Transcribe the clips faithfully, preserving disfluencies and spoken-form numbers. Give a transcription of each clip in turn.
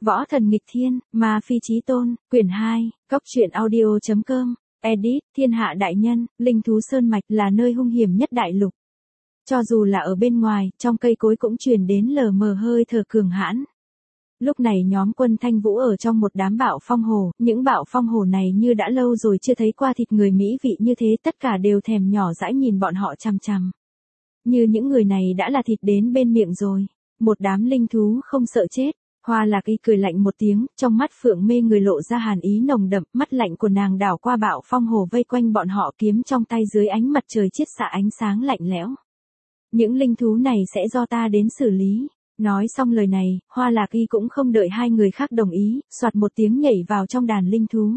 Võ thần nghịch thiên, ma phi chí tôn, quyển hai, cốc truyện audio chấm com, edit, thiên hạ đại nhân, linh thú sơn mạch là nơi hung hiểm nhất đại lục. Cho dù là ở bên ngoài, trong cây cối cũng truyền đến lờ mờ hơi thở cường hãn. Lúc này nhóm Quân Thanh Vũ ở trong một đám bạo phong hồ, những bạo phong hồ này như đã lâu rồi chưa thấy qua thịt người mỹ vị như thế, tất cả đều thèm nhỏ dãi nhìn bọn họ chằm chằm. Như những người này đã là thịt đến bên miệng rồi, một đám linh thú không sợ chết. Hoa Lạc Y cười lạnh một tiếng, trong mắt phượng mê người lộ ra hàn ý nồng đậm, mắt lạnh của nàng đảo qua bạo phong hồ vây quanh bọn họ, kiếm trong tay dưới ánh mặt trời chiết xạ ánh sáng lạnh lẽo. Những linh thú này sẽ do ta đến xử lý. Nói xong lời này, Hoa Lạc Y cũng không đợi hai người khác đồng ý, soạt một tiếng nhảy vào trong đàn linh thú.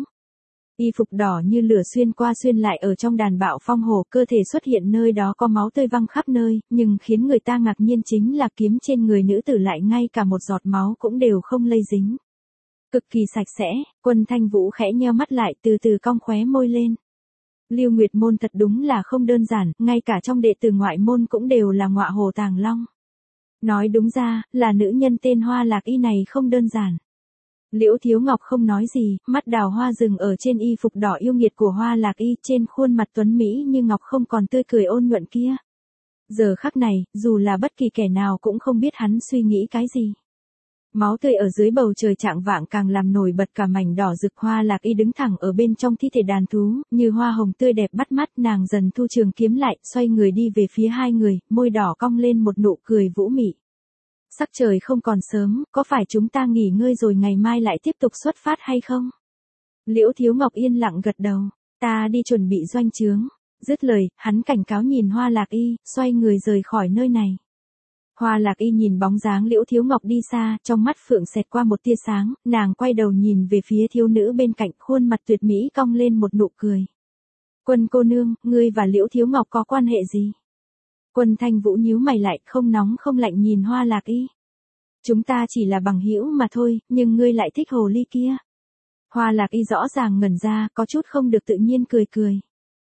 Y phục đỏ như lửa xuyên qua xuyên lại ở trong đàn bạo phong hồ, cơ thể xuất hiện nơi đó có máu tươi văng khắp nơi, nhưng khiến người ta ngạc nhiên chính là kiếm trên người nữ tử lại ngay cả một giọt máu cũng đều không lây dính. Cực kỳ sạch sẽ. Quân Thanh Vũ khẽ nheo mắt lại, từ từ cong khóe môi lên. Lưu Nguyệt môn thật đúng là không đơn giản, ngay cả trong đệ tử ngoại môn cũng đều là ngọa hồ tàng long. Nói đúng ra, là nữ nhân tên Hoa Lạc Y này không đơn giản. Liễu Thiếu Ngọc không nói gì, mắt đào hoa dừng ở trên y phục đỏ yêu nghiệt của Hoa Lạc Y, trên khuôn mặt tuấn mỹ như ngọc không còn tươi cười ôn nhuận kia. Giờ khắc này, dù là bất kỳ kẻ nào cũng không biết hắn suy nghĩ cái gì. Máu tươi ở dưới bầu trời trạng vạng càng làm nổi bật cả mảnh đỏ rực. Hoa Lạc Y đứng thẳng ở bên trong thi thể đàn thú, như hoa hồng tươi đẹp bắt mắt. Nàng dần thu trường kiếm lại, xoay người đi về phía hai người, môi đỏ cong lên một nụ cười vũ mị. Sắc trời không còn sớm, có phải chúng ta nghỉ ngơi rồi ngày mai lại tiếp tục xuất phát hay không? Liễu Thiếu Ngọc yên lặng gật đầu. Ta đi chuẩn bị doanh trướng. Dứt lời, hắn cảnh cáo nhìn Hoa Lạc Y, xoay người rời khỏi nơi này. Hoa Lạc Y nhìn bóng dáng Liễu Thiếu Ngọc đi xa, trong mắt phượng xẹt qua một tia sáng, nàng quay đầu nhìn về phía thiếu nữ bên cạnh, khuôn mặt tuyệt mỹ cong lên một nụ cười. Quân cô nương, ngươi và Liễu Thiếu Ngọc có quan hệ gì? Quân Thanh Vũ nhíu mày lại, không nóng không lạnh nhìn Hoa Lạc Y. Chúng ta chỉ là bằng hữu mà thôi, nhưng ngươi lại thích hồ ly kia. Hoa Lạc Y rõ ràng ngẩn ra, có chút không được tự nhiên cười cười.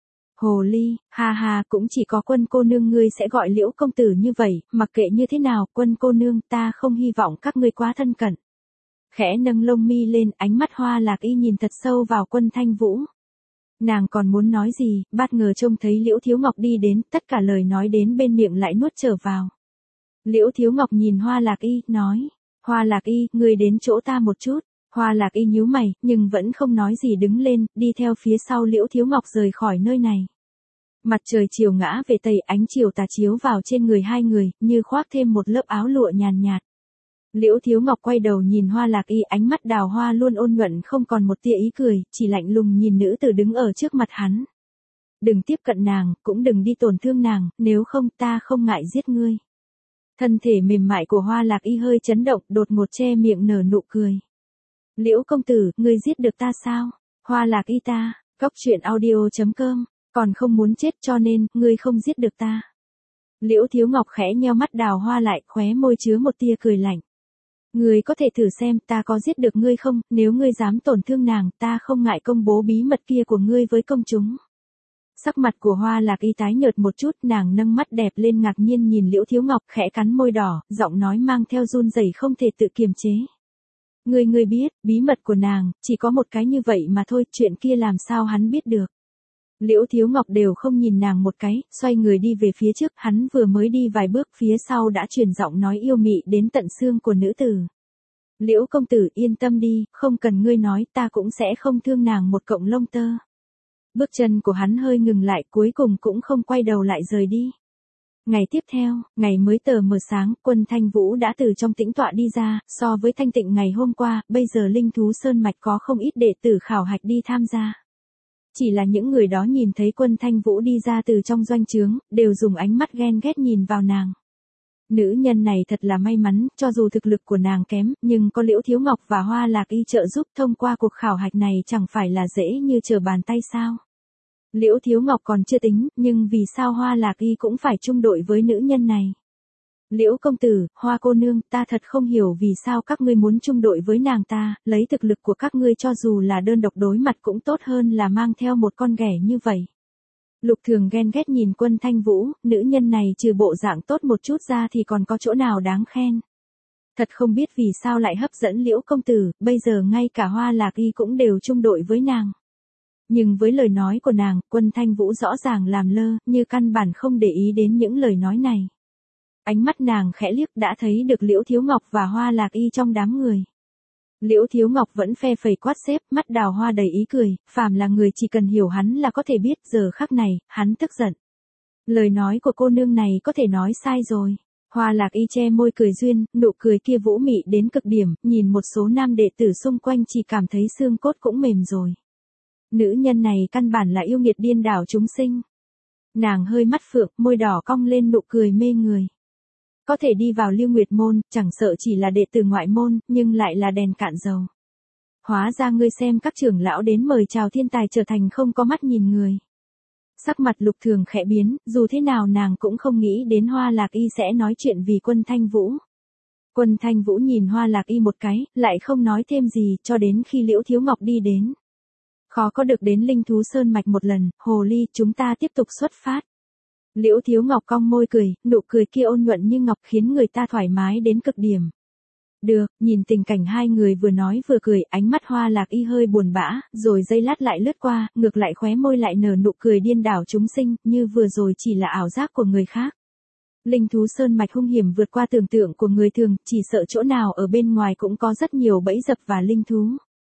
Hồ ly, ha ha, cũng chỉ có Quân cô nương ngươi sẽ gọi Liễu công tử như vậy, mặc kệ như thế nào, Quân cô nương, ta không hy vọng các ngươi quá thân cận. Khẽ nâng lông mi lên, ánh mắt Hoa Lạc Y nhìn thật sâu vào Quân Thanh Vũ. Nàng còn muốn nói gì, bất ngờ trông thấy Liễu Thiếu Ngọc đi đến, tất cả lời nói đến bên miệng lại nuốt trở vào. Liễu Thiếu Ngọc nhìn Hoa Lạc Y, nói, Hoa Lạc Y, ngươi đến chỗ ta một chút. Hoa Lạc Y nhíu mày, nhưng vẫn không nói gì đứng lên, đi theo phía sau Liễu Thiếu Ngọc rời khỏi nơi này. Mặt trời chiều ngã về tây, ánh chiều tà chiếu vào trên người hai người, như khoác thêm một lớp áo lụa nhàn nhạt. Liễu Thiếu Ngọc quay đầu nhìn Hoa Lạc Y, ánh mắt đào hoa luôn ôn nhuận không còn một tia ý cười, chỉ lạnh lùng nhìn nữ tử đứng ở trước mặt hắn. Đừng tiếp cận nàng, cũng đừng đi tổn thương nàng, nếu không ta không ngại giết ngươi. Thân thể mềm mại của Hoa Lạc Y hơi chấn động, đột ngột che miệng nở nụ cười. Liễu công tử, ngươi giết được ta sao? Hoa Lạc Y ta, cốc truyện audio chấm com, còn không muốn chết cho nên, ngươi không giết được ta. Liễu Thiếu Ngọc khẽ nheo mắt đào hoa lại, khóe môi chứa một tia cười lạnh. Ngươi có thể thử xem ta có giết được ngươi không, nếu ngươi dám tổn thương nàng, ta không ngại công bố bí mật kia của ngươi với công chúng. Sắc mặt của Hoa Lạc Y tái nhợt một chút, nàng nâng mắt đẹp lên ngạc nhiên nhìn Liễu Thiếu Ngọc, khẽ cắn môi đỏ, giọng nói mang theo run rẩy không thể tự kiềm chế. Ngươi ngươi biết, bí mật của nàng, chỉ có một cái như vậy mà thôi, chuyện kia làm sao hắn biết được. Liễu Thiếu Ngọc đều không nhìn nàng một cái, xoay người đi về phía trước, hắn vừa mới đi vài bước phía sau đã truyền giọng nói yêu mị đến tận xương của nữ tử. Liễu công tử yên tâm đi, không cần ngươi nói, ta cũng sẽ không thương nàng một cọng lông tơ. Bước chân của hắn hơi ngừng lại, cuối cùng cũng không quay đầu lại rời đi. Ngày tiếp theo, ngày mới tờ mờ sáng, Quân Thanh Vũ đã từ trong tĩnh tọa đi ra, so với thanh tịnh ngày hôm qua, bây giờ linh thú sơn mạch có không ít đệ tử khảo hạch đi tham gia. Chỉ là những người đó nhìn thấy Quân Thanh Vũ đi ra từ trong doanh trướng, đều dùng ánh mắt ghen ghét nhìn vào nàng. Nữ nhân này thật là may mắn, cho dù thực lực của nàng kém, nhưng có Liễu Thiếu Ngọc và Hoa Lạc Y trợ giúp, thông qua cuộc khảo hạch này chẳng phải là dễ như trở bàn tay sao. Liễu Thiếu Ngọc còn chưa tính, nhưng vì sao Hoa Lạc Y cũng phải chung đội với nữ nhân này? Liễu công tử, Hoa cô nương, ta thật không hiểu vì sao các ngươi muốn chung đội với nàng ta, lấy thực lực của các ngươi cho dù là đơn độc đối mặt cũng tốt hơn là mang theo một con ghẻ như vậy. Lục Thường ghen ghét nhìn Quân Thanh Vũ, nữ nhân này trừ bộ dạng tốt một chút ra thì còn có chỗ nào đáng khen. Thật không biết vì sao lại hấp dẫn Liễu công tử, bây giờ ngay cả Hoa Lạc Y cũng đều chung đội với nàng. Nhưng với lời nói của nàng, Quân Thanh Vũ rõ ràng làm lơ, như căn bản không để ý đến những lời nói này. Ánh mắt nàng khẽ liếc đã thấy được Liễu Thiếu Ngọc và Hoa Lạc Y trong đám người. Liễu Thiếu Ngọc vẫn phe phẩy quát xếp, mắt đào hoa đầy ý cười, phàm là người chỉ cần hiểu hắn là có thể biết giờ khắc này, hắn tức giận. Lời nói của cô nương này có thể nói sai rồi. Hoa Lạc Y che môi cười duyên, nụ cười kia vũ mị đến cực điểm, nhìn một số nam đệ tử xung quanh chỉ cảm thấy xương cốt cũng mềm rồi. Nữ nhân này căn bản là yêu nghiệt điên đảo chúng sinh. Nàng hơi mắt phượng, môi đỏ cong lên nụ cười mê người. Có thể đi vào Lưu Nguyệt môn, chẳng sợ chỉ là đệ tử ngoại môn, nhưng lại là đèn cạn dầu. Hóa ra ngươi xem các trưởng lão đến mời chào thiên tài trở thành không có mắt nhìn người. Sắc mặt Lục Thường khẽ biến, dù thế nào nàng cũng không nghĩ đến Hoa Lạc Y sẽ nói chuyện vì Quân Thanh Vũ. Quân Thanh Vũ nhìn Hoa Lạc Y một cái, lại không nói thêm gì, cho đến khi Liễu Thiếu Ngọc đi đến. Khó có được đến Linh Thú Sơn Mạch một lần, hồ ly, chúng ta tiếp tục xuất phát. Liễu Thiếu Ngọc cong môi cười, nụ cười kia ôn nhuận như ngọc khiến người ta thoải mái đến cực điểm. Được, nhìn tình cảnh hai người vừa nói vừa cười, ánh mắt Hoa Lạc Y hơi buồn bã, rồi giây lát lại lướt qua, ngược lại khóe môi lại nở nụ cười điên đảo chúng sinh, như vừa rồi chỉ là ảo giác của người khác. Linh Thú Sơn Mạch hung hiểm vượt qua tưởng tượng của người thường, chỉ sợ chỗ nào ở bên ngoài cũng có rất nhiều bẫy dập và linh thú.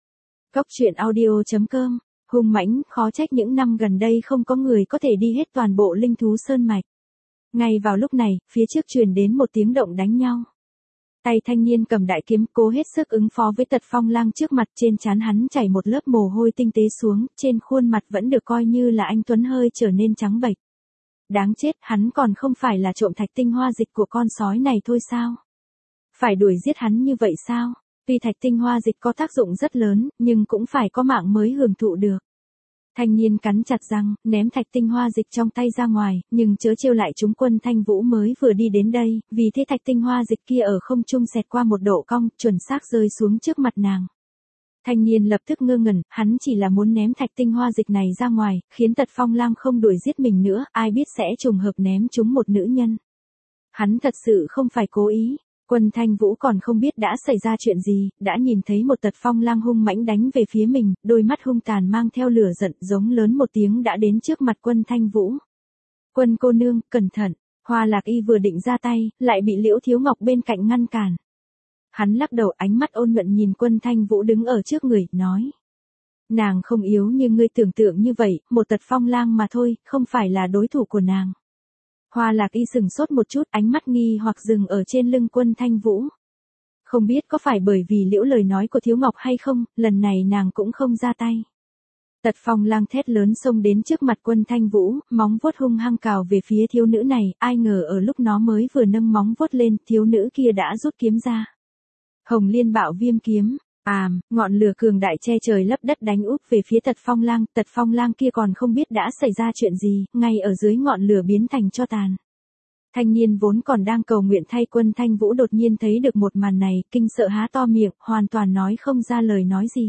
Cốc truyện audio chấm com, hung mãnh, khó trách những năm gần đây không có người có thể đi hết toàn bộ Linh Thú Sơn Mạch. Ngay vào lúc này, phía trước truyền đến một tiếng động đánh nhau. Tay thanh niên cầm đại kiếm cố hết sức ứng phó với Tật Phong Lang trước mặt, trên trán hắn chảy một lớp mồ hôi tinh tế xuống, trên khuôn mặt vẫn được coi như là anh tuấn hơi trở nên trắng bệch. Đáng chết, hắn còn không phải là trộm thạch tinh hoa dịch của con sói này thôi sao? Phải đuổi giết hắn như vậy sao? Tuy thạch tinh hoa dịch có tác dụng rất lớn, nhưng cũng phải có mạng mới hưởng thụ được. Thanh niên cắn chặt răng, ném thạch tinh hoa dịch trong tay ra ngoài, nhưng chớ trêu lại chúng. Quân Thanh Vũ mới vừa đi đến đây, vì thế thạch tinh hoa dịch kia ở không trung xẹt qua một độ cong, chuẩn xác rơi xuống trước mặt nàng. Thanh niên lập tức ngơ ngẩn, hắn chỉ là muốn ném thạch tinh hoa dịch này ra ngoài, khiến Tật Phong Lang không đuổi giết mình nữa, ai biết sẽ trùng hợp ném trúng một nữ nhân. Hắn thật sự không phải cố ý. Quân Thanh Vũ còn không biết đã xảy ra chuyện gì, đã nhìn thấy một Tật Phong Lang hung mãnh đánh về phía mình, đôi mắt hung tàn mang theo lửa giận, giống lớn một tiếng đã đến trước mặt Quân Thanh Vũ. Quân cô nương, cẩn thận. Hoa Lạc Y vừa định ra tay, lại bị Liễu Thiếu Ngọc bên cạnh ngăn cản. Hắn lắc đầu, ánh mắt ôn nhuận nhìn Quân Thanh Vũ đứng ở trước người, nói. Nàng không yếu như ngươi tưởng tượng như vậy, một Tật Phong Lang mà thôi, không phải là đối thủ của nàng. Hoa Lạc Y sừng sốt một chút, ánh mắt nghi hoặc dừng ở trên lưng Quân Thanh Vũ. Không biết có phải bởi vì Liễu lời nói của Thiếu Ngọc hay không, lần này nàng cũng không ra tay. Tật Phong Lang thét lớn xông đến trước mặt Quân Thanh Vũ, móng vuốt hung hăng cào về phía thiếu nữ này, ai ngờ ở lúc nó mới vừa nâng móng vuốt lên, thiếu nữ kia đã rút kiếm ra. Hồng Liên Bạo Viêm kiếm, àm, ngọn lửa cường đại che trời lấp đất đánh úp về phía Tật Phong Lang, Tật Phong Lang kia còn không biết đã xảy ra chuyện gì, ngay ở dưới ngọn lửa biến thành tro tàn. Thanh niên vốn còn đang cầu nguyện thay Quân Thanh Vũ đột nhiên thấy được một màn này, kinh sợ há to miệng, hoàn toàn nói không ra lời nói gì.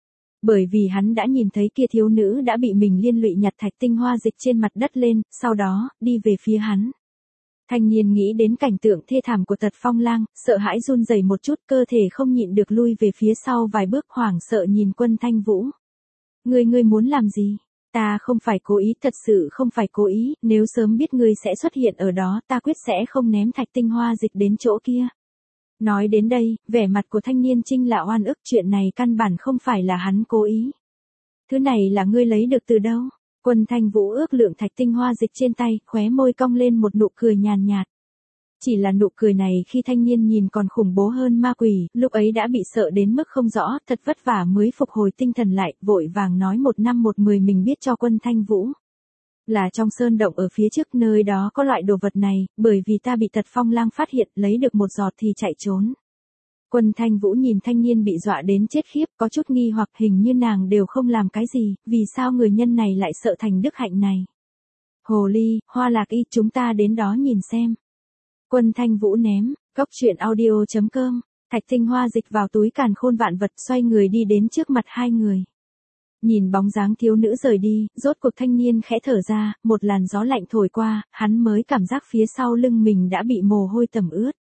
Bởi vì hắn đã nhìn thấy kia thiếu nữ đã bị mình liên lụy nhặt thạch tinh hoa dịch trên mặt đất lên, sau đó, đi về phía hắn. Thanh niên nghĩ đến cảnh tượng thê thảm của Tật Phong Lang, sợ hãi run rẩy một chút, cơ thể không nhịn được lui về phía sau vài bước, hoảng sợ nhìn Quân Thanh Vũ. Ngươi ngươi muốn làm gì? Ta không phải cố ý, thật sự không phải cố ý, nếu sớm biết ngươi sẽ xuất hiện ở đó, ta quyết sẽ không ném thạch tinh hoa dịch đến chỗ kia. Nói đến đây, vẻ mặt của thanh niên Trinh là oan ức, chuyện này căn bản không phải là hắn cố ý. Thứ này là ngươi lấy được từ đâu? Quân Thanh Vũ ước lượng thạch tinh hoa dịch trên tay, khóe môi cong lên một nụ cười nhàn nhạt. Chỉ là nụ cười này khi thanh niên nhìn còn khủng bố hơn ma quỷ, lúc ấy đã bị sợ đến mức không rõ, thật vất vả mới phục hồi tinh thần lại, vội vàng nói một năm một mười mình biết cho Quân Thanh Vũ. Là trong sơn động ở phía trước, nơi đó có loại đồ vật này, bởi vì ta bị Tật Phong Lang phát hiện, lấy được một giọt thì chạy trốn. Quân Thanh Vũ nhìn thanh niên bị dọa đến chết khiếp, có chút nghi hoặc, hình như nàng đều không làm cái gì, vì sao người nhân này lại sợ thành đức hạnh này. Hồ ly, Hoa Lạc Y, chúng ta đến đó nhìn xem. Quân Thanh Vũ ném, cốc truyện audio chấm com, thạch tinh hoa dịch vào túi càn khôn vạn vật, xoay người đi đến trước mặt hai người. Nhìn bóng dáng thiếu nữ rời đi, rốt cuộc thanh niên khẽ thở ra, một làn gió lạnh thổi qua, hắn mới cảm giác phía sau lưng mình đã bị mồ hôi tẩm ướt.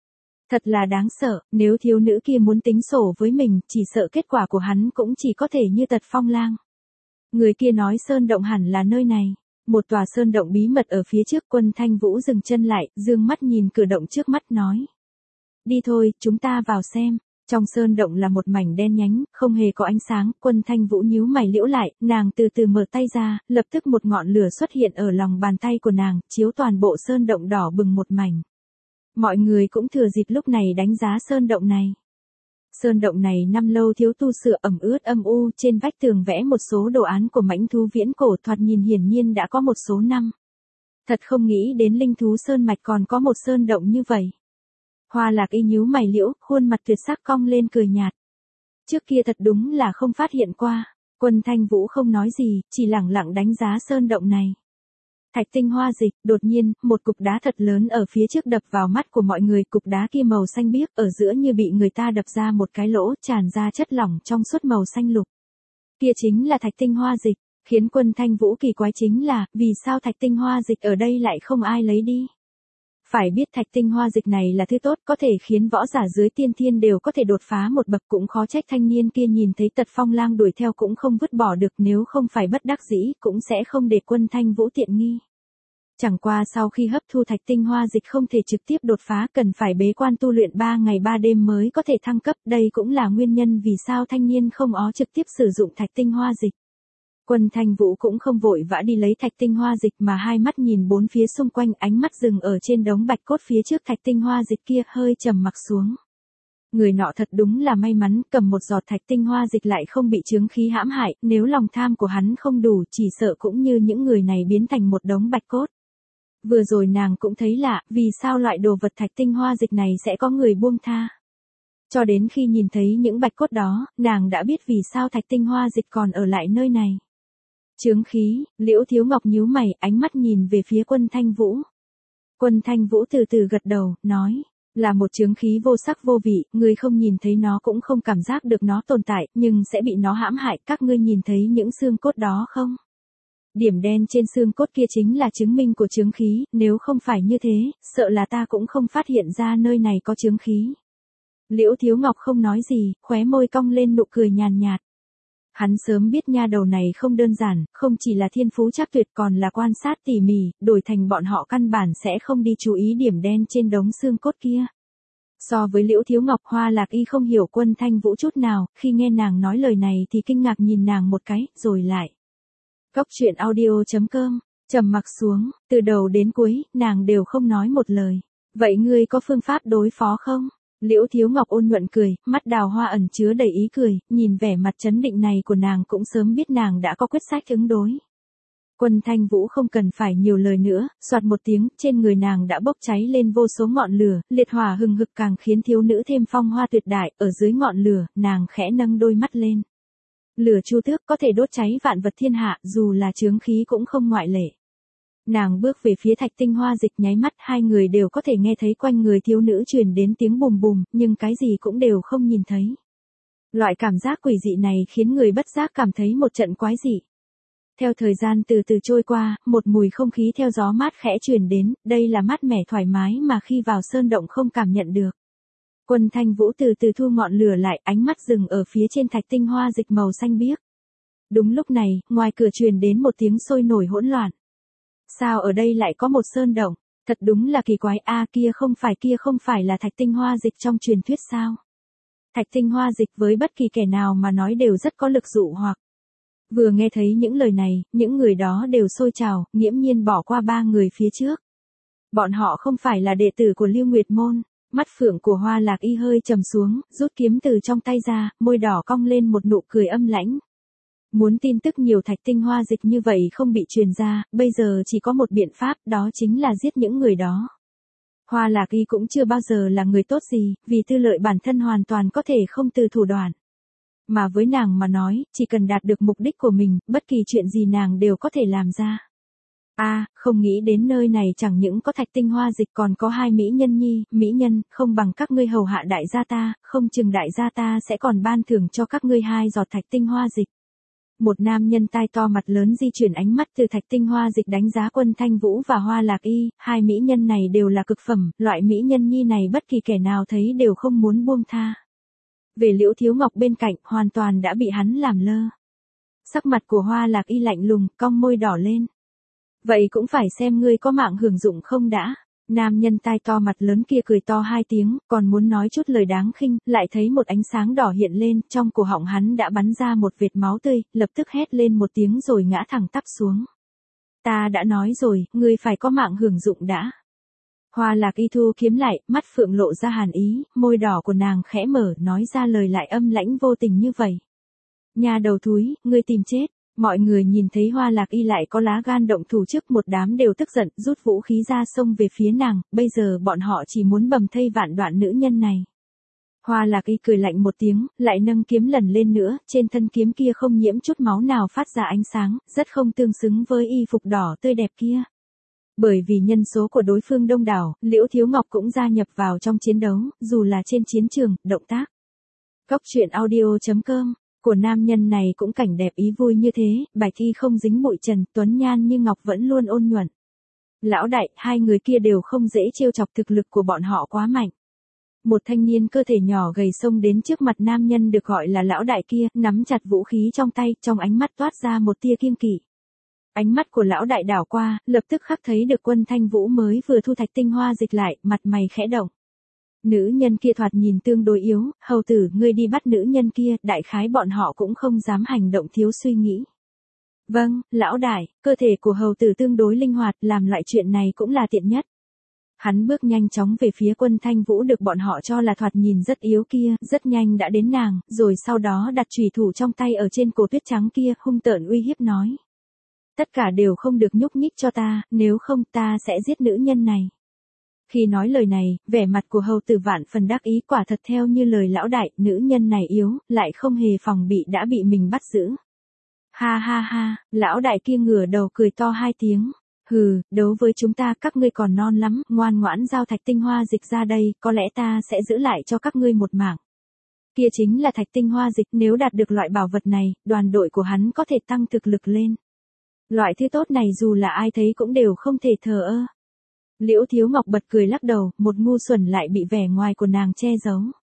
Thật là đáng sợ, nếu thiếu nữ kia muốn tính sổ với mình, chỉ sợ kết quả của hắn cũng chỉ có thể như Tật Phong Lang. Người kia nói sơn động hẳn là nơi này. Một tòa sơn động bí mật ở phía trước. Quân Thanh Vũ dừng chân lại, dương mắt nhìn cửa động trước mắt nói. Đi thôi, chúng ta vào xem. Trong sơn động là một mảnh đen nhánh, không hề có ánh sáng. Quân Thanh Vũ nhíu mày liễu lại, nàng từ từ mở tay ra, lập tức một ngọn lửa xuất hiện ở lòng bàn tay của nàng, chiếu toàn bộ sơn động đỏ bừng một mảnh. Mọi người cũng thừa dịp lúc này đánh giá sơn động này. Sơn động này năm lâu thiếu tu sửa, ẩm ướt âm u, trên vách tường vẽ một số đồ án của mãnh thú viễn cổ, thoạt nhìn hiển nhiên đã có một số năm. Thật không nghĩ đến linh thú sơn mạch còn có một sơn động như vậy. Hoa Lạc Y nhíu mày liễu, khuôn mặt tuyệt sắc cong lên cười nhạt. Trước kia thật đúng là không phát hiện qua. Quân Thanh Vũ không nói gì, chỉ lẳng lặng đánh giá sơn động này. Thạch tinh hoa dịch, đột nhiên, một cục đá thật lớn ở phía trước đập vào mắt của mọi người. Cục đá kia màu xanh biếc, ở giữa như bị người ta đập ra một cái lỗ, tràn ra chất lỏng trong suốt màu xanh lục. Kia chính là thạch tinh hoa dịch. Khiến Quân Thanh Vũ kỳ quái chính là, vì sao thạch tinh hoa dịch ở đây lại không ai lấy đi. Phải biết thạch tinh hoa dịch này là thứ tốt, có thể khiến võ giả dưới tiên thiên đều có thể đột phá một bậc, cũng khó trách thanh niên kia nhìn thấy Tật Phong Lang đuổi theo cũng không vứt bỏ được, nếu không phải bất đắc dĩ, cũng sẽ không để Quân Thanh Vũ tiện nghi. Chẳng qua sau khi hấp thu thạch tinh hoa dịch không thể trực tiếp đột phá, cần phải bế quan tu luyện ba ngày ba đêm mới có thể thăng cấp, đây cũng là nguyên nhân vì sao thanh niên không ó trực tiếp sử dụng thạch tinh hoa dịch. Quân Thanh Vũ cũng không vội vã đi lấy thạch tinh hoa dịch mà hai mắt nhìn bốn phía xung quanh, ánh mắt dừng ở trên đống bạch cốt phía trước thạch tinh hoa dịch kia, hơi trầm mặc xuống. Người nọ thật đúng là may mắn, cầm một giọt thạch tinh hoa dịch lại không bị chướng khí hãm hại, nếu lòng tham của hắn không đủ, chỉ sợ cũng như những người này biến thành một đống bạch cốt. Vừa rồi nàng cũng thấy lạ, vì sao loại đồ vật thạch tinh hoa dịch này sẽ có người buông tha. Cho đến khi nhìn thấy những bạch cốt đó, nàng đã biết vì sao thạch tinh hoa dịch còn ở lại nơi này. Chướng khí, Liễu Thiếu Ngọc nhíu mày, ánh mắt nhìn về phía Quân Thanh Vũ. Quân Thanh Vũ từ từ gật đầu, nói, là một chướng khí vô sắc vô vị, người không nhìn thấy nó cũng không cảm giác được nó tồn tại, nhưng sẽ bị nó hãm hại, các ngươi nhìn thấy những xương cốt đó không? Điểm đen trên xương cốt kia chính là chứng minh của chướng khí, nếu không phải như thế, sợ là ta cũng không phát hiện ra nơi này có chướng khí. Liễu Thiếu Ngọc không nói gì, khóe môi cong lên nụ cười nhàn nhạt. Hắn sớm biết nha đầu này không đơn giản, không chỉ là thiên phú chắc tuyệt còn là quan sát tỉ mỉ, đổi thành bọn họ căn bản sẽ không đi chú ý điểm đen trên đống xương cốt kia. So với Liễu Thiếu Ngọc, Hoa Lạc Y không hiểu Quân Thanh Vũ chút nào, khi nghe nàng nói lời này thì kinh ngạc nhìn nàng một cái, rồi lại. Cốc truyện audio chấm com, trầm mặc xuống, từ đầu đến cuối, nàng đều không nói một lời. Vậy ngươi có phương pháp đối phó không? Liễu Thiếu Ngọc ôn nhuận cười, mắt đào hoa ẩn chứa đầy ý cười, nhìn vẻ mặt chấn định này của nàng cũng sớm biết nàng đã có quyết sách ứng đối. Quân Thanh Vũ không cần phải nhiều lời nữa, soạt một tiếng, trên người nàng đã bốc cháy lên vô số ngọn lửa, liệt hỏa hừng hực càng khiến thiếu nữ thêm phong hoa tuyệt đại, ở dưới ngọn lửa, nàng khẽ nâng đôi mắt lên. Lửa chu tước có thể đốt cháy vạn vật thiên hạ, dù là chướng khí cũng không ngoại lệ. Nàng bước về phía thạch tinh hoa dịch, nháy mắt hai người đều có thể nghe thấy quanh người thiếu nữ truyền đến tiếng bùm bùm, nhưng cái gì cũng đều không nhìn thấy. Loại cảm giác quỷ dị này khiến người bất giác cảm thấy một trận quái dị. Theo thời gian từ từ trôi qua, một mùi không khí theo gió mát khẽ truyền đến, đây là mát mẻ thoải mái mà khi vào sơn động không cảm nhận được. Quân Thanh Vũ từ từ thu ngọn lửa lại, ánh mắt dừng ở phía trên thạch tinh hoa dịch màu xanh biếc. Đúng lúc này, ngoài cửa truyền đến một tiếng sôi nổi hỗn loạn. Sao ở đây lại có một sơn động? Thật đúng là kỳ quái, a à, kia không phải kia không phải là thạch tinh hoa dịch trong truyền thuyết sao? Thạch tinh hoa dịch với bất kỳ kẻ nào mà nói đều rất có lực dụ hoặc. Vừa nghe thấy những lời này, những người đó đều sôi trào, nghiễm nhiên bỏ qua ba người phía trước. Bọn họ không phải là đệ tử của Lưu Nguyệt Môn. Mắt phượng của Hoa Lạc Y hơi trầm xuống, rút kiếm từ trong tay ra, môi đỏ cong lên một nụ cười âm lãnh. Muốn tin tức nhiều thạch tinh hoa dịch như vậy không bị truyền ra, bây giờ chỉ có một biện pháp, đó chính là giết những người đó. Hoa Lạc Y cũng chưa bao giờ là người tốt gì, vì tư lợi bản thân hoàn toàn có thể không từ thủ đoạn. Mà với nàng mà nói, chỉ cần đạt được mục đích của mình, bất kỳ chuyện gì nàng đều có thể làm ra. A, à, không nghĩ đến nơi này chẳng những có thạch tinh hoa dịch còn có hai mỹ nhân nhi, mỹ nhân, không bằng các ngươi hầu hạ đại gia ta, không chừng đại gia ta sẽ còn ban thưởng cho các ngươi hai giọt thạch tinh hoa dịch. một nam nhân tai to mặt lớn di chuyển ánh mắt từ Thạch Tinh Hoa Dịch đánh giá Quân Thanh Vũ và Hoa Lạc Y, hai mỹ nhân này đều là cực phẩm, loại mỹ nhân nhi này bất kỳ kẻ nào thấy đều không muốn buông tha. Về Liễu Thiếu Ngọc bên cạnh, hoàn toàn đã bị hắn làm lơ. Sắc mặt của Hoa Lạc Y lạnh lùng, cong môi đỏ lên. Vậy cũng phải xem ngươi có mạng hưởng dụng không đã. Nam nhân tai to mặt lớn kia cười to hai tiếng, còn muốn nói chút lời đáng khinh, lại thấy một ánh sáng đỏ hiện lên, trong cổ họng hắn đã bắn ra một vệt máu tươi, lập tức hét lên một tiếng rồi ngã thẳng tắp xuống. Ta đã nói rồi, ngươi phải có mạng hưởng dụng đã. Hoa Lạc Y thu kiếm lại, mắt phượng lộ ra hàn ý, môi đỏ của nàng khẽ mở, nói ra lời lại âm lãnh vô tình như vậy. Nhà đầu thúi, ngươi tìm chết. Mọi người nhìn thấy Hoa Lạc Y lại có lá gan động thủ trước, một đám đều tức giận, rút vũ khí ra xông về phía nàng, bây giờ bọn họ chỉ muốn bầm thây vạn đoạn nữ nhân này. Hoa Lạc Y cười lạnh một tiếng, lại nâng kiếm lần lên nữa, trên thân kiếm kia không nhiễm chút máu nào phát ra ánh sáng, rất không tương xứng với y phục đỏ tươi đẹp kia. Bởi vì nhân số của đối phương đông đảo, Liễu Thiếu Ngọc cũng gia nhập vào trong chiến đấu, dù là trên chiến trường, động tác. Cốc truyện audio chấm com của nam nhân này cũng cảnh đẹp ý vui như thế, bạch y không dính bụi trần, tuấn nhan như ngọc vẫn luôn ôn nhuận. Lão đại, hai người kia đều không dễ trêu chọc, thực lực của bọn họ quá mạnh. Một thanh niên cơ thể nhỏ gầy xông đến trước mặt nam nhân được gọi là lão đại kia, nắm chặt vũ khí trong tay, trong ánh mắt toát ra một tia kiêng kỵ. Ánh mắt của lão đại đảo qua, lập tức khắc thấy được Quân Thanh Vũ mới vừa thu Thạch Tinh Hoa Dịch lại, mặt mày khẽ động. Nữ nhân kia thoạt nhìn tương đối yếu, hầu tử, ngươi đi bắt nữ nhân kia, đại khái bọn họ cũng không dám hành động thiếu suy nghĩ. Vâng, lão đại, cơ thể của hầu tử tương đối linh hoạt, làm loại chuyện này cũng là tiện nhất. Hắn bước nhanh chóng về phía Quân Thanh Vũ được bọn họ cho là thoạt nhìn rất yếu kia, rất nhanh đã đến nàng, rồi sau đó đặt chùy thủ trong tay ở trên cổ tuyết trắng kia, hung tợn uy hiếp nói. Tất cả đều không được nhúc nhích cho ta, nếu không ta sẽ giết nữ nhân này. Khi nói lời này, vẻ mặt của hầu tử vạn phần đắc ý, quả thật theo như lời lão đại, nữ nhân này yếu, lại không hề phòng bị đã bị mình bắt giữ. Ha ha ha, lão đại kia ngửa đầu cười to hai tiếng. Hừ, đấu với chúng ta các ngươi còn non lắm, ngoan ngoãn giao Thạch Tinh Hoa Dịch ra đây, có lẽ ta sẽ giữ lại cho các ngươi một mảng. Kia chính là Thạch Tinh Hoa Dịch, nếu đạt được loại bảo vật này, đoàn đội của hắn có thể tăng thực lực lên. Loại thứ tốt này dù là ai thấy cũng đều không thể thờ ơ. Liễu Thiếu Ngọc bật cười lắc đầu, một ngu xuẩn lại bị vẻ ngoài của nàng che giấu.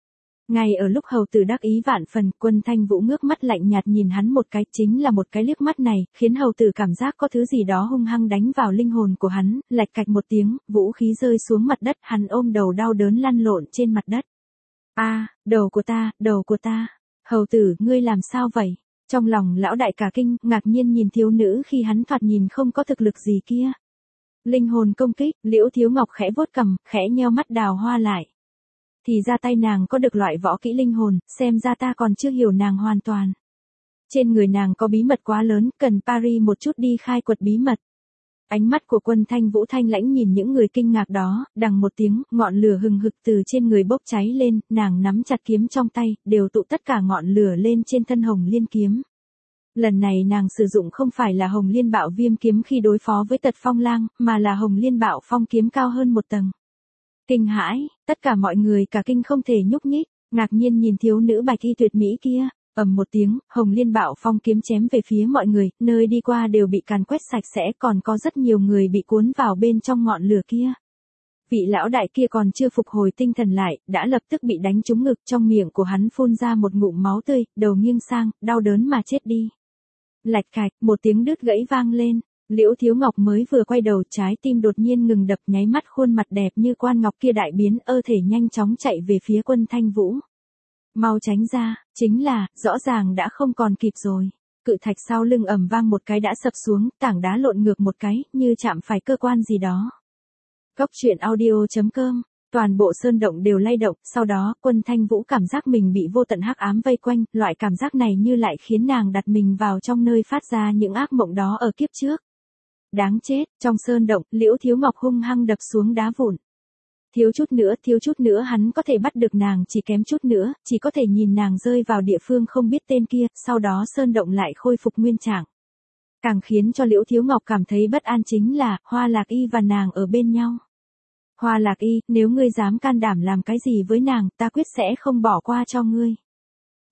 Ngay ở lúc hầu tử đắc ý vạn phần, Quân Thanh Vũ ngước mắt lạnh nhạt nhìn hắn một cái, chính là một cái liếc mắt này, khiến hầu tử cảm giác có thứ gì đó hung hăng đánh vào linh hồn của hắn, lạch cạch một tiếng, vũ khí rơi xuống mặt đất, hắn ôm đầu đau đớn lăn lộn trên mặt đất. A, à, đầu của ta, đầu của ta. Hầu tử, ngươi làm sao vậy? Trong lòng lão đại cả kinh, ngạc nhiên nhìn thiếu nữ khi hắn thoạt nhìn không có thực lực gì kia. Linh hồn công kích, Liễu Thiếu Ngọc khẽ vuốt cằm, khẽ nheo mắt đào hoa lại. Thì ra tay nàng có được loại võ kỹ linh hồn, xem ra ta còn chưa hiểu nàng hoàn toàn. Trên người nàng có bí mật quá lớn, cần Paris một chút đi khai quật bí mật. Ánh mắt của Quân Thanh Vũ thanh lãnh nhìn những người kinh ngạc đó, đằng một tiếng, ngọn lửa hừng hực từ trên người bốc cháy lên, nàng nắm chặt kiếm trong tay, đều tụ tất cả ngọn lửa lên trên thân Hồng Liên kiếm. Lần này nàng sử dụng không phải là Hồng Liên Bạo Viêm kiếm khi đối phó với Tật Phong Lang, mà là Hồng Liên Bạo Phong kiếm cao hơn một tầng. Kinh hãi, tất cả mọi người cả kinh không thể nhúc nhích, ngạc nhiên nhìn thiếu nữ bạch y tuyệt mỹ kia, ầm một tiếng, Hồng Liên Bạo Phong kiếm chém về phía mọi người, nơi đi qua đều bị càn quét sạch sẽ, còn có rất nhiều người bị cuốn vào bên trong ngọn lửa kia. Vị lão đại kia còn chưa phục hồi tinh thần lại, đã lập tức bị đánh trúng ngực, trong miệng của hắn phun ra một ngụm máu tươi, đầu nghiêng sang, đau đớn mà chết đi. Lạch cạch, một tiếng đứt gãy vang lên. Liễu Thiếu Ngọc mới vừa quay đầu, trái tim đột nhiên ngừng đập, nháy mắt khuôn mặt đẹp như quan ngọc kia đại biến, ơ thể nhanh chóng chạy về phía Quân Thanh Vũ. Mau tránh ra, chính là, rõ ràng đã không còn kịp rồi. Cự thạch sau lưng ầm vang một cái đã sập xuống, tảng đá lộn ngược một cái, như chạm phải cơ quan gì đó. Cốc truyện audio chấm com, toàn bộ sơn động đều lay động, sau đó, Quân Thanh Vũ cảm giác mình bị vô tận hắc ám vây quanh, loại cảm giác này như lại khiến nàng đặt mình vào trong nơi phát ra những ác mộng đó ở kiếp trước. Đáng chết, trong sơn động, Liễu Thiếu Ngọc hung hăng đập xuống đá vụn. Thiếu chút nữa, thiếu chút nữa hắn có thể bắt được nàng, chỉ kém chút nữa, chỉ có thể nhìn nàng rơi vào địa phương không biết tên kia, sau đó sơn động lại khôi phục nguyên trạng. Càng khiến cho Liễu Thiếu Ngọc cảm thấy bất an chính là, Hoa Lạc Y và nàng ở bên nhau. Hoa Lạc Y, nếu ngươi dám can đảm làm cái gì với nàng, ta quyết sẽ không bỏ qua cho ngươi.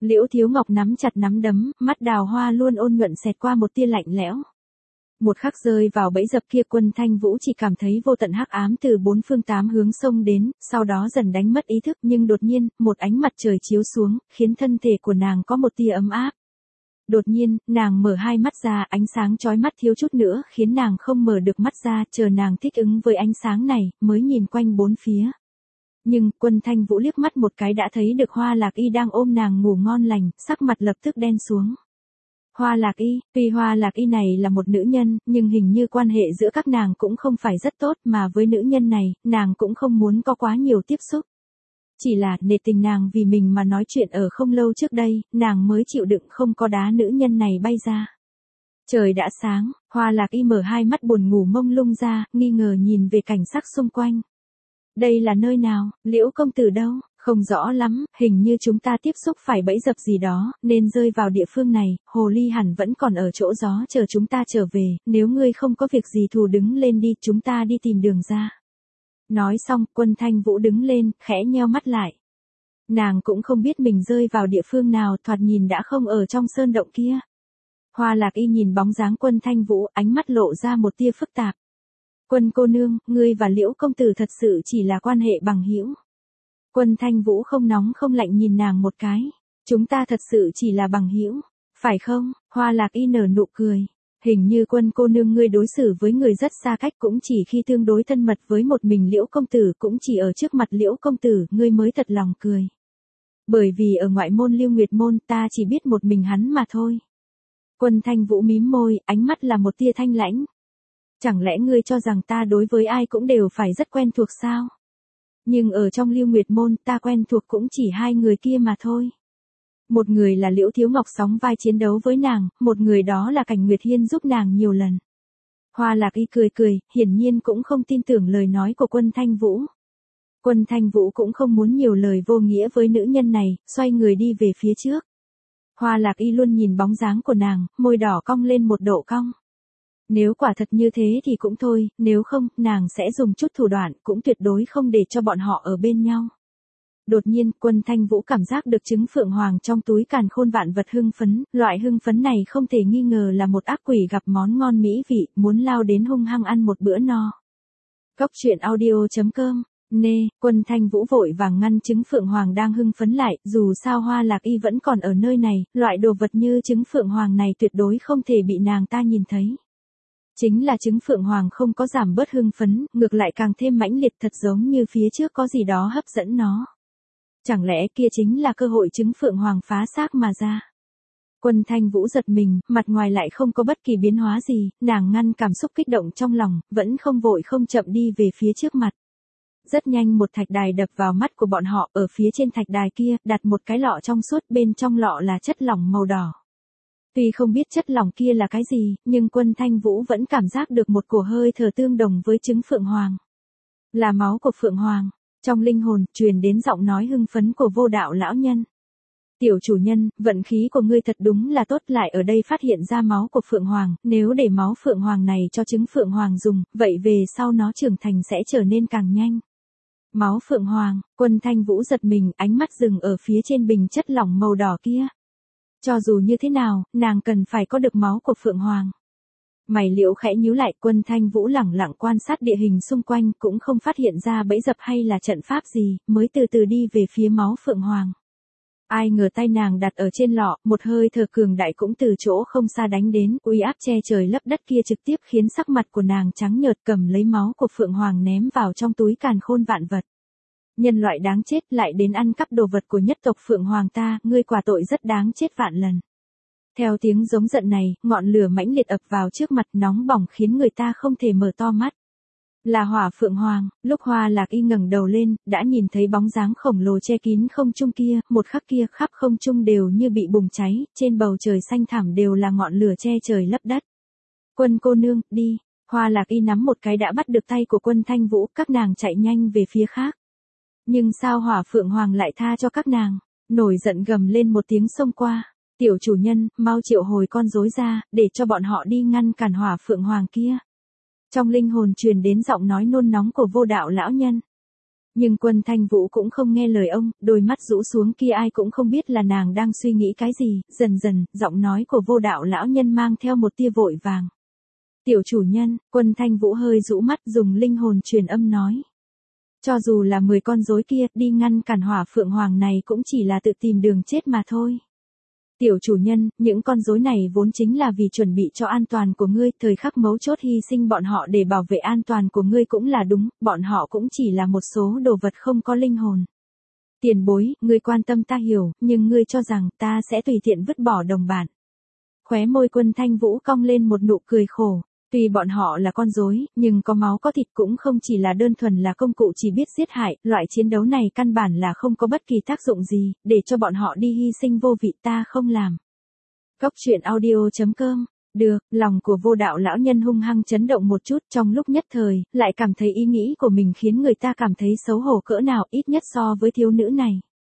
Liễu Thiếu Ngọc nắm chặt nắm đấm, mắt đào hoa luôn ôn nhuận xẹt qua một tia lạnh lẽo. Một khắc rơi vào bẫy dập kia, Quân Thanh Vũ chỉ cảm thấy vô tận hắc ám từ bốn phương tám hướng xông đến, sau đó dần đánh mất ý thức, nhưng đột nhiên, một ánh mặt trời chiếu xuống, khiến thân thể của nàng có một tia ấm áp. Đột nhiên, nàng mở hai mắt ra, ánh sáng chói mắt thiếu chút nữa khiến nàng không mở được mắt ra, chờ nàng thích ứng với ánh sáng này, mới nhìn quanh bốn phía. Nhưng, Quân Thanh Vũ liếc mắt một cái đã thấy được Hoa Lạc Y đang ôm nàng ngủ ngon lành, sắc mặt lập tức đen xuống. Hoa Lạc Y, tuy Hoa Lạc Y này là một nữ nhân, nhưng hình như quan hệ giữa các nàng cũng không phải rất tốt, mà với nữ nhân này, nàng cũng không muốn có quá nhiều tiếp xúc. Chỉ là, nể tình nàng vì mình mà nói chuyện ở không lâu trước đây, nàng mới chịu đựng không có đá nữ nhân này bay ra. Trời đã sáng, Hoa Lạc Y mở hai mắt buồn ngủ mông lung ra, nghi ngờ nhìn về cảnh sắc xung quanh. Đây là nơi nào, Liễu công tử đâu? Không rõ lắm, hình như chúng ta tiếp xúc phải bẫy dập gì đó, nên rơi vào địa phương này, hồ ly hẳn vẫn còn ở chỗ gió chờ chúng ta trở về, nếu ngươi không có việc gì thù đứng lên đi, chúng ta đi tìm đường ra. Nói xong, Quân Thanh Vũ đứng lên, khẽ nheo mắt lại. Nàng cũng không biết mình rơi vào địa phương nào, thoạt nhìn đã không ở trong sơn động kia. Hoa Lạc Y nhìn bóng dáng Quân Thanh Vũ, ánh mắt lộ ra một tia phức tạp. Quân cô nương, ngươi và Liễu công tử thật sự chỉ là quan hệ bằng hữu. Quân Thanh Vũ không nóng không lạnh nhìn nàng một cái. Chúng ta thật sự chỉ là bằng hữu, phải không? Hoa Lạc Y nở nụ cười. Hình như Quân cô nương ngươi đối xử với người rất xa cách, cũng chỉ khi tương đối thân mật với một mình Liễu công tử, cũng chỉ ở trước mặt Liễu công tử, ngươi mới thật lòng cười. Bởi vì ở ngoại môn Lưu Nguyệt môn ta chỉ biết một mình hắn mà thôi. Quân Thanh Vũ mím môi, ánh mắt là một tia thanh lãnh. Chẳng lẽ ngươi cho rằng ta đối với ai cũng đều phải rất quen thuộc sao? Nhưng ở trong Lưu Nguyệt môn ta quen thuộc cũng chỉ hai người kia mà thôi. Một người là Liễu Thiếu Ngọc sóng vai chiến đấu với nàng, một người đó là Cảnh Nguyệt Hiên giúp nàng nhiều lần. Hoa Lạc Y cười cười, hiển nhiên cũng không tin tưởng lời nói của Quân Thanh Vũ. Quân Thanh Vũ cũng không muốn nhiều lời vô nghĩa với nữ nhân này, xoay người đi về phía trước. Hoa Lạc Y luôn nhìn bóng dáng của nàng, môi đỏ cong lên một độ cong. Nếu quả thật như thế thì cũng thôi, nếu không, nàng sẽ dùng chút thủ đoạn, cũng tuyệt đối không để cho bọn họ ở bên nhau. Đột nhiên, Quân Thanh Vũ cảm giác được trứng phượng hoàng trong túi càn khôn vạn vật hưng phấn, loại hưng phấn này không thể nghi ngờ là một ác quỷ gặp món ngon mỹ vị, muốn lao đến hung hăng ăn một bữa no. Cốc truyện audio chấm com. Nê, Quân Thanh Vũ vội vàng ngăn trứng phượng hoàng đang hưng phấn lại, dù sao Hoa Lạc Y vẫn còn ở nơi này, loại đồ vật như trứng phượng hoàng này tuyệt đối không thể bị nàng ta nhìn thấy. Chính là trứng phượng hoàng không có giảm bớt hưng phấn, ngược lại càng thêm mãnh liệt, thật giống như phía trước có gì đó hấp dẫn nó. Chẳng lẽ kia chính là cơ hội trứng phượng hoàng phá xác mà ra? Quân Thanh Vũ giật mình, mặt ngoài lại không có bất kỳ biến hóa gì, nàng ngăn cảm xúc kích động trong lòng, vẫn không vội không chậm đi về phía trước mặt. Rất nhanh một thạch đài đập vào mắt của bọn họ, ở phía trên thạch đài kia, đặt một cái lọ trong suốt, bên trong lọ là chất lỏng màu đỏ. Tuy không biết chất lỏng kia là cái gì, nhưng Quân Thanh Vũ vẫn cảm giác được một cổ hơi thở tương đồng với trứng phượng hoàng. Là máu của phượng hoàng. Trong linh hồn, truyền đến giọng nói hưng phấn của Vô Đạo lão nhân. Tiểu chủ nhân, vận khí của ngươi thật đúng là tốt, lại ở đây phát hiện ra máu của phượng hoàng, nếu để máu phượng hoàng này cho trứng phượng hoàng dùng, vậy về sau nó trưởng thành sẽ trở nên càng nhanh. Máu phượng hoàng, Quân Thanh Vũ giật mình, ánh mắt dừng ở phía trên bình chất lỏng màu đỏ kia. Cho dù như thế nào, nàng cần phải có được máu của phượng hoàng. Mày liễu khẽ nhíu lại, Quân Thanh Vũ lẳng lặng quan sát địa hình xung quanh, cũng không phát hiện ra bẫy dập hay là trận pháp gì, mới từ từ đi về phía máu phượng hoàng. Ai ngờ tay nàng đặt ở trên lọ, một hơi thở cường đại cũng từ chỗ không xa đánh đến, uy áp che trời lấp đất kia trực tiếp khiến sắc mặt của nàng trắng nhợt, cầm lấy máu của phượng hoàng ném vào trong túi càn khôn vạn vật. Nhân loại đáng chết, lại đến ăn cắp đồ vật của nhất tộc phượng hoàng ta, ngươi quả tội rất đáng chết vạn lần. Theo tiếng giống giận này, ngọn lửa mãnh liệt ập vào trước mặt, nóng bỏng khiến người ta không thể mở to mắt. Là hỏa phượng hoàng, lúc Hoa Lạc Y ngẩng đầu lên, đã nhìn thấy bóng dáng khổng lồ che kín không trung kia, một khắc kia khắp không trung đều như bị bùng cháy, trên bầu trời xanh thẳm đều là ngọn lửa che trời lấp đất. Quân cô nương, đi. Hoa Lạc Y nắm một cái đã bắt được tay của Quân Thanh Vũ, các nàng chạy nhanh về phía khác. Nhưng sao hỏa phượng hoàng lại tha cho các nàng? Nổi giận gầm lên một tiếng xông qua. Tiểu chủ nhân, mau triệu hồi con rối ra, để cho bọn họ đi ngăn cản hỏa phượng hoàng kia. Trong linh hồn truyền đến giọng nói nôn nóng của Vô Đạo lão nhân. Nhưng Quân Thanh Vũ cũng không nghe lời ông, đôi mắt rũ xuống kia ai cũng không biết là nàng đang suy nghĩ cái gì, dần dần, giọng nói của Vô Đạo lão nhân mang theo một tia vội vàng. Tiểu chủ nhân, Quân Thanh Vũ hơi rũ mắt dùng linh hồn truyền âm nói. Cho dù là mười con rối kia đi ngăn cản Hỏa Phượng Hoàng này cũng chỉ là tự tìm đường chết mà thôi. Tiểu chủ nhân, những con rối này vốn chính là vì chuẩn bị cho an toàn của ngươi, thời khắc mấu chốt hy sinh bọn họ để bảo vệ an toàn của ngươi cũng là đúng, bọn họ cũng chỉ là một số đồ vật không có linh hồn. Tiền bối, ngươi quan tâm ta hiểu, nhưng ngươi cho rằng ta sẽ tùy tiện vứt bỏ đồng bạn. Khóe môi Quân Thanh Vũ cong lên một nụ cười khổ. Tuy bọn họ là con rối, nhưng có máu có thịt cũng không chỉ là đơn thuần là công cụ chỉ biết giết hại, loại chiến đấu này căn bản là không có bất kỳ tác dụng gì, để cho bọn họ đi hy sinh vô vị ta không làm. Cốc truyện audio chấm com. Được, lòng của Vô Đạo lão nhân hung hăng chấn động một chút, trong lúc nhất thời, lại cảm thấy ý nghĩ của mình khiến người ta cảm thấy xấu hổ cỡ nào, ít nhất so với thiếu nữ này.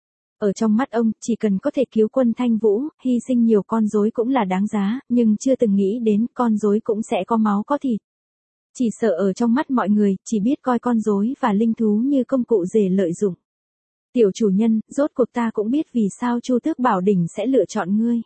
Ở trong mắt ông, chỉ cần có thể cứu Quân Thanh Vũ, hy sinh nhiều con rối cũng là đáng giá, nhưng chưa từng nghĩ đến con rối cũng sẽ có máu có thịt. Chỉ sợ ở trong mắt mọi người, chỉ biết coi con rối và linh thú như công cụ để lợi dụng. Tiểu chủ nhân, rốt cuộc ta cũng biết vì sao Chu Tước Bảo Đỉnh sẽ lựa chọn ngươi.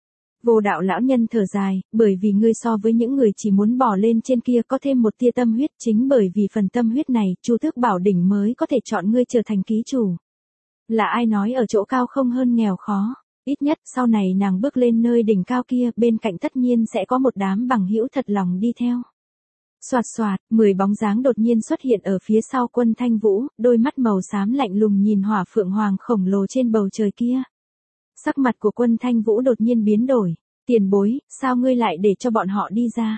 Vô Đạo lão nhân thở dài, bởi vì ngươi so với những người chỉ muốn bỏ lên trên kia có thêm một tia tâm huyết, chính bởi vì phần tâm huyết này, Chu Tước Bảo Đỉnh mới có thể chọn ngươi trở thành ký chủ. Là ai nói ở chỗ cao không hơn nghèo khó, ít nhất sau này nàng bước lên nơi đỉnh cao kia, bên cạnh tất nhiên sẽ có một đám bằng hữu thật lòng đi theo. Soạt soạt, mười bóng dáng đột nhiên xuất hiện ở phía sau Quân Thanh Vũ, đôi mắt màu xám lạnh lùng nhìn Hỏa Phượng Hoàng khổng lồ trên bầu trời kia. Sắc mặt của Quân Thanh Vũ đột nhiên biến đổi, tiền bối, sao ngươi lại để cho bọn họ đi ra?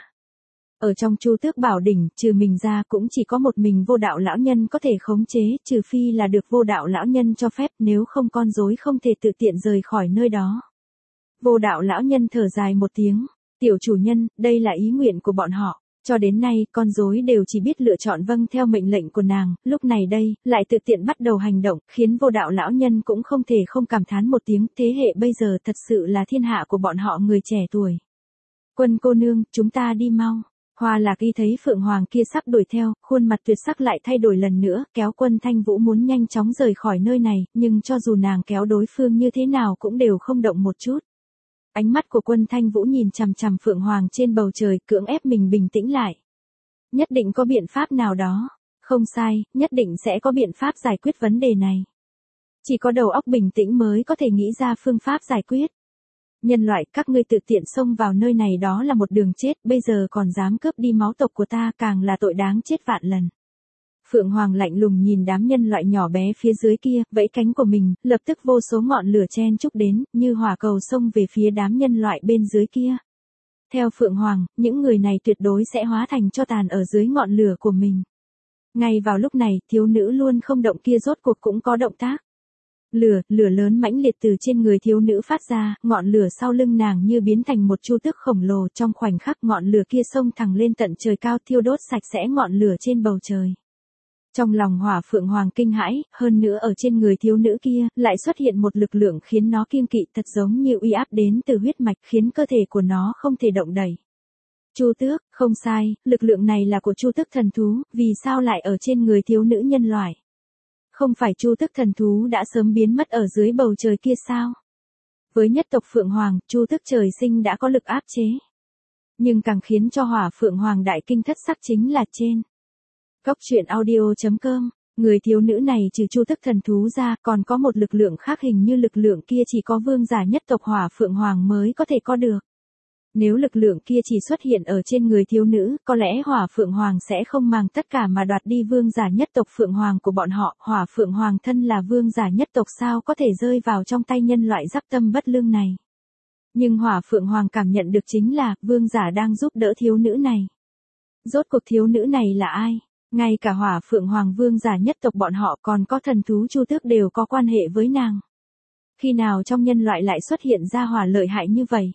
Ở trong Chu Tước Bảo Đỉnh, trừ mình ra cũng chỉ có một mình Vô Đạo lão nhân có thể khống chế, trừ phi là được Vô Đạo lão nhân cho phép, nếu không con rối không thể tự tiện rời khỏi nơi đó. Vô Đạo lão nhân thở dài một tiếng, tiểu chủ nhân, đây là ý nguyện của bọn họ. Cho đến nay, con rối đều chỉ biết lựa chọn vâng theo mệnh lệnh của nàng, lúc này đây, lại tự tiện bắt đầu hành động, khiến Vô Đạo lão nhân cũng không thể không cảm thán một tiếng, thế hệ bây giờ thật sự là thiên hạ của bọn họ người trẻ tuổi. Quân cô nương, chúng ta đi mau. Hoa Lạc Y thấy Phượng Hoàng kia sắp đuổi theo, khuôn mặt tuyệt sắc lại thay đổi lần nữa, kéo Quân Thanh Vũ muốn nhanh chóng rời khỏi nơi này, nhưng cho dù nàng kéo đối phương như thế nào cũng đều không động một chút. Ánh mắt của Quân Thanh Vũ nhìn chằm chằm Phượng Hoàng trên bầu trời, cưỡng ép mình bình tĩnh lại. Nhất định có biện pháp nào đó. Không sai, nhất định sẽ có biện pháp giải quyết vấn đề này. Chỉ có đầu óc bình tĩnh mới có thể nghĩ ra phương pháp giải quyết. Nhân loại, các ngươi tự tiện xông vào nơi này đó là một đường chết, bây giờ còn dám cướp đi máu tộc của ta, càng là tội đáng chết vạn lần. Phượng Hoàng lạnh lùng nhìn đám nhân loại nhỏ bé phía dưới kia, vẫy cánh của mình, lập tức vô số ngọn lửa chen chúc đến, như hỏa cầu xông về phía đám nhân loại bên dưới kia. Theo Phượng Hoàng, những người này tuyệt đối sẽ hóa thành tro tàn ở dưới ngọn lửa của mình. Ngay vào lúc này, thiếu nữ luôn không động kia rốt cuộc cũng có động tác. Lửa, lửa lớn mãnh liệt từ trên người thiếu nữ phát ra, ngọn lửa sau lưng nàng như biến thành một chu tước khổng lồ, trong khoảnh khắc ngọn lửa kia xông thẳng lên tận trời cao, thiêu đốt sạch sẽ ngọn lửa trên bầu trời. Trong lòng Hỏa Phượng Hoàng kinh hãi, hơn nữa ở trên người thiếu nữ kia, lại xuất hiện một lực lượng khiến nó kiêng kỵ, thật giống như uy áp đến từ huyết mạch, khiến cơ thể của nó không thể động đậy. Chu tước, không sai, lực lượng này là của Chu tước thần thú, vì sao lại ở trên người thiếu nữ nhân loại? Không phải Chu tước thần thú đã sớm biến mất ở dưới bầu trời kia sao? Với nhất tộc Phượng Hoàng, Chu tước trời sinh đã có lực áp chế. Nhưng càng khiến cho Hỏa Phượng Hoàng đại kinh thất sắc chính là trên Cốc truyện audio chấm com, người thiếu nữ này trừ Chu tước thần thú ra, còn có một lực lượng khác, hình như lực lượng kia chỉ có vương giả nhất tộc Hỏa Phượng Hoàng mới có thể có được. Nếu lực lượng kia chỉ xuất hiện ở trên người thiếu nữ, có lẽ Hỏa Phượng Hoàng sẽ không màng tất cả mà đoạt đi vương giả nhất tộc Phượng Hoàng của bọn họ. Hỏa Phượng Hoàng thân là vương giả nhất tộc, sao có thể rơi vào trong tay nhân loại giáp tâm bất lương này. Nhưng Hỏa Phượng Hoàng cảm nhận được chính là, vương giả đang giúp đỡ thiếu nữ này. Rốt cuộc thiếu nữ này là ai? Ngay cả Hỏa Phượng Hoàng vương giả nhất tộc bọn họ còn có thần thú Chu tước đều có quan hệ với nàng. Khi nào trong nhân loại lại xuất hiện ra hỏa lợi hại như vậy?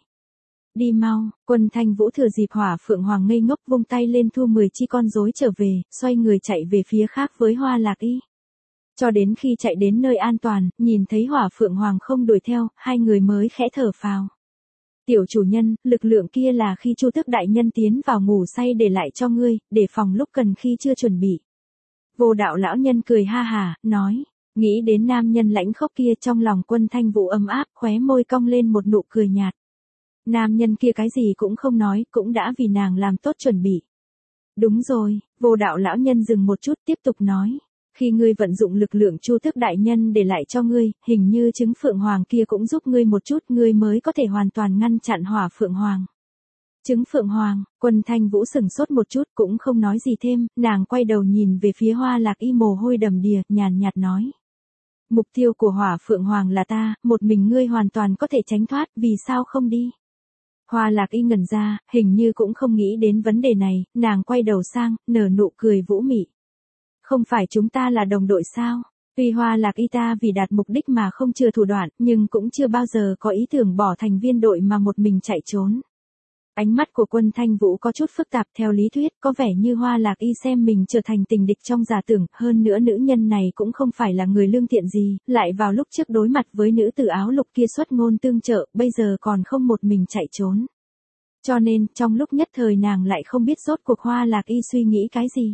Đi mau, Quân Thanh Vũ thừa dịp Hỏa Phượng Hoàng ngây ngốc vung tay lên thu mười chi con rối trở về, xoay người chạy về phía khác với Hoa Lạc Y. Cho đến khi chạy đến nơi an toàn, nhìn thấy Hỏa Phượng Hoàng không đuổi theo, hai người mới khẽ thở phào. Tiểu chủ nhân, lực lượng kia là khi Chu tước đại nhân tiến vào ngủ say để lại cho ngươi, để phòng lúc cần khi chưa chuẩn bị. Vô Đạo lão nhân cười ha hả, nói, nghĩ đến nam nhân lãnh khốc kia, trong lòng Quân Thanh Vũ ấm áp, khóe môi cong lên một nụ cười nhạt. Nam nhân kia cái gì cũng không nói, cũng đã vì nàng làm tốt chuẩn bị. Đúng rồi, Vô Đạo lão nhân dừng một chút tiếp tục nói. Khi ngươi vận dụng lực lượng Chu Tước đại nhân để lại cho ngươi, hình như trứng Phượng Hoàng kia cũng giúp ngươi một chút, ngươi mới có thể hoàn toàn ngăn chặn hỏa Phượng Hoàng. Trứng Phượng Hoàng, Quân Thanh Vũ sừng sốt một chút cũng không nói gì thêm, nàng quay đầu nhìn về phía Hoa Lạc Y mồ hôi đầm đìa, nhàn nhạt nói. Mục tiêu của hỏa Phượng Hoàng là ta, một mình ngươi hoàn toàn có thể tránh thoát, vì sao không đi? Hoa Lạc Y ngẩn ra, hình như cũng không nghĩ đến vấn đề này, nàng quay đầu sang, nở nụ cười vũ mị. Không phải chúng ta là đồng đội sao? Tuy Hoa Lạc Y ta vì đạt mục đích mà không chưa thủ đoạn, nhưng cũng chưa bao giờ có ý tưởng bỏ thành viên đội mà một mình chạy trốn. Ánh mắt của Quân Thanh Vũ có chút phức tạp, theo lý thuyết, có vẻ như Hoa Lạc Y xem mình trở thành tình địch trong giả tưởng, hơn nữa nữ nhân này cũng không phải là người lương thiện gì, lại vào lúc trước đối mặt với nữ tử áo lục kia xuất ngôn tương trợ, bây giờ còn không một mình chạy trốn. Cho nên, trong lúc nhất thời nàng lại không biết rốt cuộc Hoa Lạc Y suy nghĩ cái gì.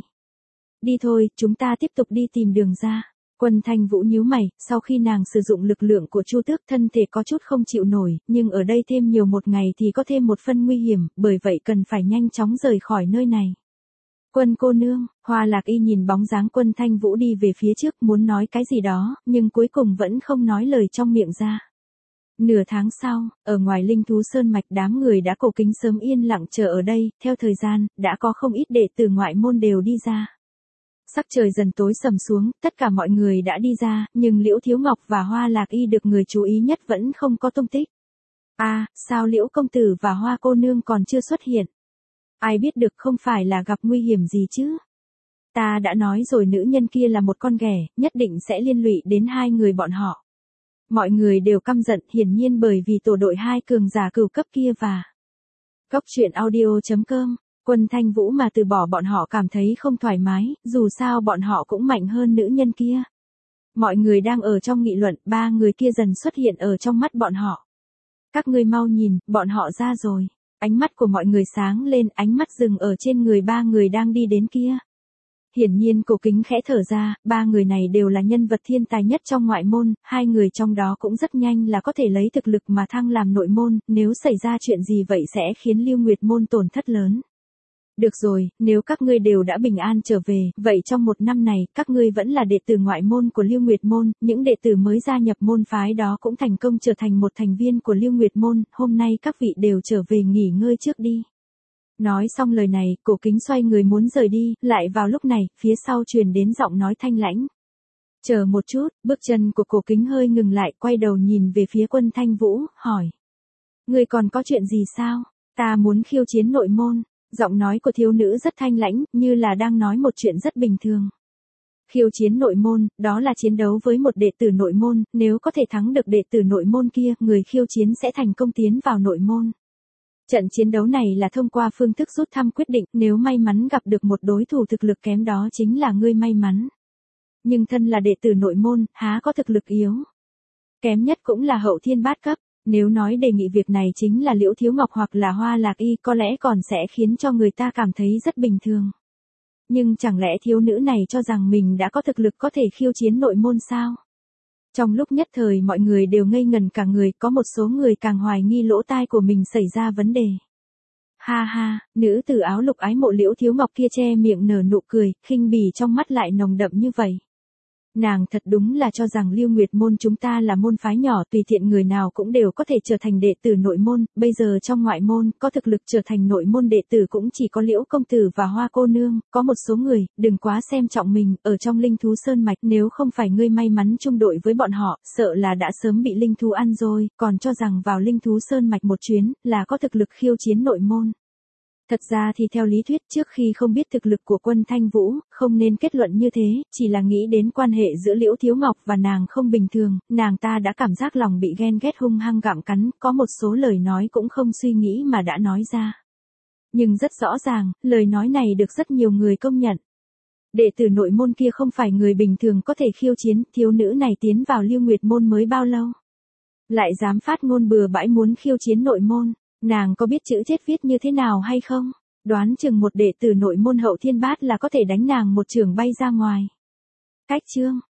Đi thôi, chúng ta tiếp tục đi tìm đường ra. Quân Thanh Vũ nhíu mày, sau khi nàng sử dụng lực lượng của Chu Tước thân thể có chút không chịu nổi, nhưng ở đây thêm nhiều một ngày thì có thêm một phân nguy hiểm, bởi vậy cần phải nhanh chóng rời khỏi nơi này. Quân cô nương, Hoa Lạc Y nhìn bóng dáng Quân Thanh Vũ đi về phía trước muốn nói cái gì đó, nhưng cuối cùng vẫn không nói lời trong miệng ra. Nửa tháng sau, ở ngoài Linh Thú Sơn Mạch đám người đã cổ kính sớm yên lặng chờ ở đây, theo thời gian, đã có không ít đệ tử ngoại môn đều đi ra. Sắc trời dần tối sầm xuống, tất cả mọi người đã đi ra, nhưng Liễu Thiếu Ngọc và Hoa Lạc Y được người chú ý nhất vẫn không có tung tích. À, sao Liễu công tử và Hoa cô nương còn chưa xuất hiện? Ai biết được không phải là gặp nguy hiểm gì chứ? Ta đã nói rồi nữ nhân kia là một con ghẻ, nhất định sẽ liên lụy đến hai người bọn họ. Mọi người đều căm giận, hiển nhiên bởi vì tổ đội hai cường giả cửu cấp kia và Cốc truyện audio chấm com. Quân Thanh Vũ mà từ bỏ bọn họ cảm thấy không thoải mái, dù sao bọn họ cũng mạnh hơn nữ nhân kia. Mọi người đang ở trong nghị luận, ba người kia dần xuất hiện ở trong mắt bọn họ. Các ngươi mau nhìn, bọn họ ra rồi. Ánh mắt của mọi người sáng lên, ánh mắt dừng ở trên người ba người đang đi đến kia. Hiển nhiên cổ kính khẽ thở ra, ba người này đều là nhân vật thiên tài nhất trong ngoại môn, hai người trong đó cũng rất nhanh là có thể lấy thực lực mà thăng làm nội môn, nếu xảy ra chuyện gì vậy sẽ khiến Lưu Nguyệt môn tổn thất lớn. Được rồi, nếu các ngươi đều đã bình an trở về, vậy trong một năm này, các ngươi vẫn là đệ tử ngoại môn của Lưu Nguyệt môn, những đệ tử mới gia nhập môn phái đó cũng thành công trở thành một thành viên của Lưu Nguyệt môn, hôm nay các vị đều trở về nghỉ ngơi trước đi. Nói xong lời này, cổ kính xoay người muốn rời đi, lại vào lúc này, phía sau truyền đến giọng nói thanh lãnh. Chờ một chút, bước chân của cổ kính hơi ngừng lại, quay đầu nhìn về phía Quân Thanh Vũ, hỏi. Ngươi còn có chuyện gì sao? Ta muốn khiêu chiến nội môn. Giọng nói của thiếu nữ rất thanh lãnh, như là đang nói một chuyện rất bình thường. Khiêu chiến nội môn, đó là chiến đấu với một đệ tử nội môn, nếu có thể thắng được đệ tử nội môn kia, người khiêu chiến sẽ thành công tiến vào nội môn. Trận chiến đấu này là thông qua phương thức rút thăm quyết định, nếu may mắn gặp được một đối thủ thực lực kém đó chính là ngươi may mắn. Nhưng thân là đệ tử nội môn, há có thực lực yếu. Kém nhất cũng là hậu thiên bát cấp. Nếu nói đề nghị việc này chính là Liễu Thiếu Ngọc hoặc là Hoa Lạc Y có lẽ còn sẽ khiến cho người ta cảm thấy rất bình thường. Nhưng chẳng lẽ thiếu nữ này cho rằng mình đã có thực lực có thể khiêu chiến nội môn sao? Trong lúc nhất thời mọi người đều ngây ngần cả người, có một số người càng hoài nghi lỗ tai của mình xảy ra vấn đề. Ha ha, nữ tử áo lục ái mộ Liễu Thiếu Ngọc kia che miệng nở nụ cười, khinh bỉ trong mắt lại nồng đậm như vậy. Nàng thật đúng là cho rằng Lưu Nguyệt môn chúng ta là môn phái nhỏ, tùy tiện người nào cũng đều có thể trở thành đệ tử nội môn, bây giờ trong ngoại môn, có thực lực trở thành nội môn đệ tử cũng chỉ có Liễu công tử và Hoa cô nương, có một số người, đừng quá xem trọng mình, ở trong Linh Thú Sơn Mạch, nếu không phải ngươi may mắn chung đội với bọn họ, sợ là đã sớm bị linh thú ăn rồi, còn cho rằng vào Linh Thú Sơn Mạch một chuyến, là có thực lực khiêu chiến nội môn. Thật ra thì theo lý thuyết trước khi không biết thực lực của Quân Thanh Vũ, không nên kết luận như thế, chỉ là nghĩ đến quan hệ giữa Liễu Thiếu Ngọc và nàng không bình thường, nàng ta đã cảm giác lòng bị ghen ghét hung hăng gặm cắn, có một số lời nói cũng không suy nghĩ mà đã nói ra. Nhưng rất rõ ràng, lời nói này được rất nhiều người công nhận. Đệ tử nội môn kia không phải người bình thường có thể khiêu chiến, thiếu nữ này tiến vào Lưu Nguyệt môn mới bao lâu. Lại dám phát ngôn bừa bãi muốn khiêu chiến nội môn. Nàng có biết chữ chết viết như thế nào hay không? Đoán chừng một đệ tử nội môn hậu thiên bát là có thể đánh nàng một chưởng bay ra ngoài. Cách chương